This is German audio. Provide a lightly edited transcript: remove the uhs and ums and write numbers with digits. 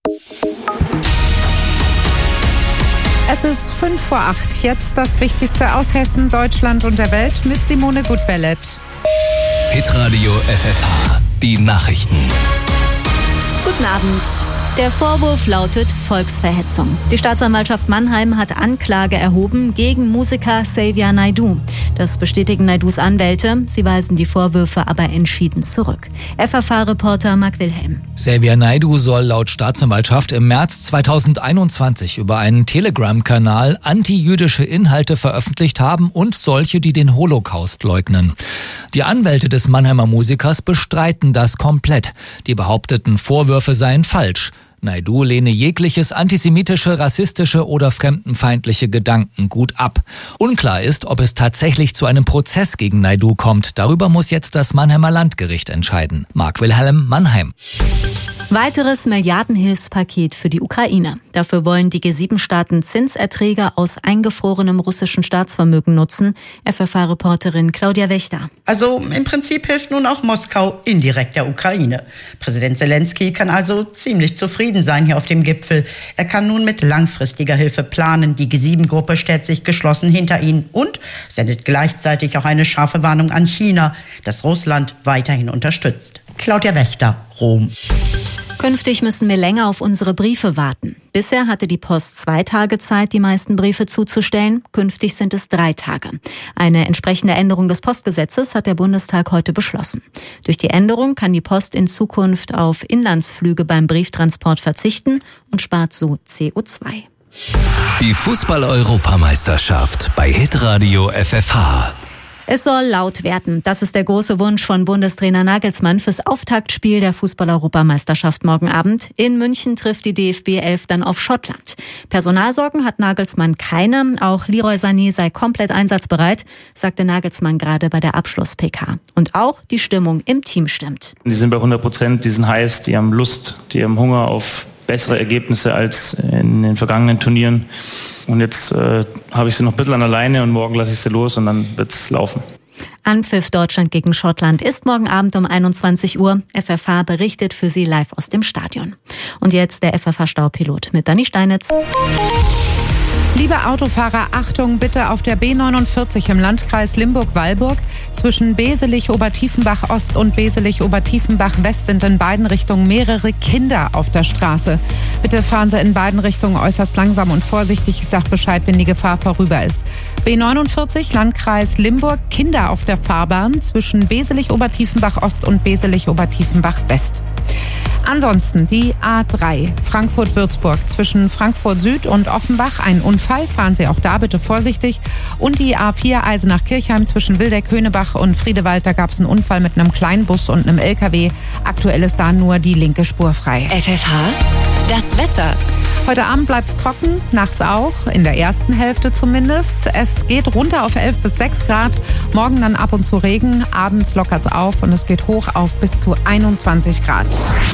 Es ist 7:05. Jetzt das Wichtigste aus Hessen, Deutschland und der Welt mit Simone Gutbellet. Hitradio FFH, die Nachrichten. Guten Abend. Der Vorwurf lautet Volksverhetzung. Die Staatsanwaltschaft Mannheim hat Anklage erhoben gegen Musiker Xavier Naidoo. Das bestätigen Naidus Anwälte. Sie weisen die Vorwürfe aber entschieden zurück. FFH-Reporter Marc Wilhelm. Xavier Naidoo soll laut Staatsanwaltschaft im März 2021 über einen Telegram-Kanal antijüdische Inhalte veröffentlicht haben und solche, die den Holocaust leugnen. Die Anwälte des Mannheimer Musikers bestreiten das komplett. Die behaupteten Vorwürfe seien falsch. Naidoo lehne jegliches antisemitische, rassistische oder fremdenfeindliche Gedankengut ab. Unklar ist, ob es tatsächlich zu einem Prozess gegen Naidoo kommt. Darüber muss jetzt das Mannheimer Landgericht entscheiden. Marc Wilhelm, Mannheim. Weiteres Milliardenhilfspaket für die Ukraine. Dafür wollen die G7-Staaten Zinserträge aus eingefrorenem russischen Staatsvermögen nutzen. FFH-Reporterin Claudia Wächter. Also im Prinzip hilft nun auch Moskau indirekt der Ukraine. Präsident Zelensky kann also ziemlich zufrieden sein hier auf dem Gipfel. Er kann nun mit langfristiger Hilfe planen. Die G7-Gruppe stellt sich geschlossen hinter ihn und sendet gleichzeitig auch eine scharfe Warnung an China, das Russland weiterhin unterstützt. Claudia Wächter, Rom. Künftig müssen wir länger auf unsere Briefe warten. Bisher hatte die Post 2 Tage Zeit, die meisten Briefe zuzustellen. Künftig sind es 3 Tage. Eine entsprechende Änderung des Postgesetzes hat der Bundestag heute beschlossen. Durch die Änderung kann die Post in Zukunft auf Inlandsflüge beim Brieftransport verzichten und spart so CO2. Die Fußball-Europameisterschaft bei Hitradio FFH. Es soll laut werden. Das ist der große Wunsch von Bundestrainer Nagelsmann fürs Auftaktspiel der Fußball-Europameisterschaft morgen Abend. In München trifft die DFB 11 dann auf Schottland. Personalsorgen hat Nagelsmann keine. Auch Leroy Sané sei komplett einsatzbereit, sagte Nagelsmann gerade bei der Abschluss-PK. Und auch die Stimmung im Team stimmt. Die sind bei 100%, die sind heiß, die haben Lust, die haben Hunger auf bessere Ergebnisse als in den vergangenen Turnieren. Und jetzt habe ich sie noch ein bisschen an der Leine und morgen lasse ich sie los und dann wird's laufen. Anpfiff Deutschland gegen Schottland ist morgen Abend um 21 Uhr. FFH berichtet für Sie live aus dem Stadion. Und jetzt der FFH-Staupilot mit Dani Steinitz. Liebe Autofahrer, Achtung bitte auf der B49 im Landkreis Limburg-Weilburg. Zwischen Beselich-Obertiefenbach-Ost und Beselich-Obertiefenbach-West sind in beiden Richtungen mehrere Kinder auf der Straße. Bitte fahren Sie in beiden Richtungen äußerst langsam und vorsichtig. Ich sage Bescheid, wenn die Gefahr vorüber ist. B49, Landkreis Limburg, Kinder auf der Fahrbahn zwischen Beselich-Obertiefenbach-Ost und Beselich-Obertiefenbach-West. Ansonsten die A3 Frankfurt-Würzburg zwischen Frankfurt Süd und Offenbach ein Unfall. Fahren Sie auch da bitte vorsichtig. Und die A4 Eisenach-Kirchheim zwischen Wildeck-Höhnebach und Friedewald. Da gab es einen Unfall mit einem Kleinbus und einem LKW. Aktuell ist da nur die linke Spur frei. FFH, das Wetter. Heute Abend bleibt es trocken, nachts auch, in der ersten Hälfte zumindest. Es geht runter auf 11 bis 6 Grad. Morgen dann ab und zu Regen. Abends lockert es auf und es geht hoch auf bis zu 21 Grad.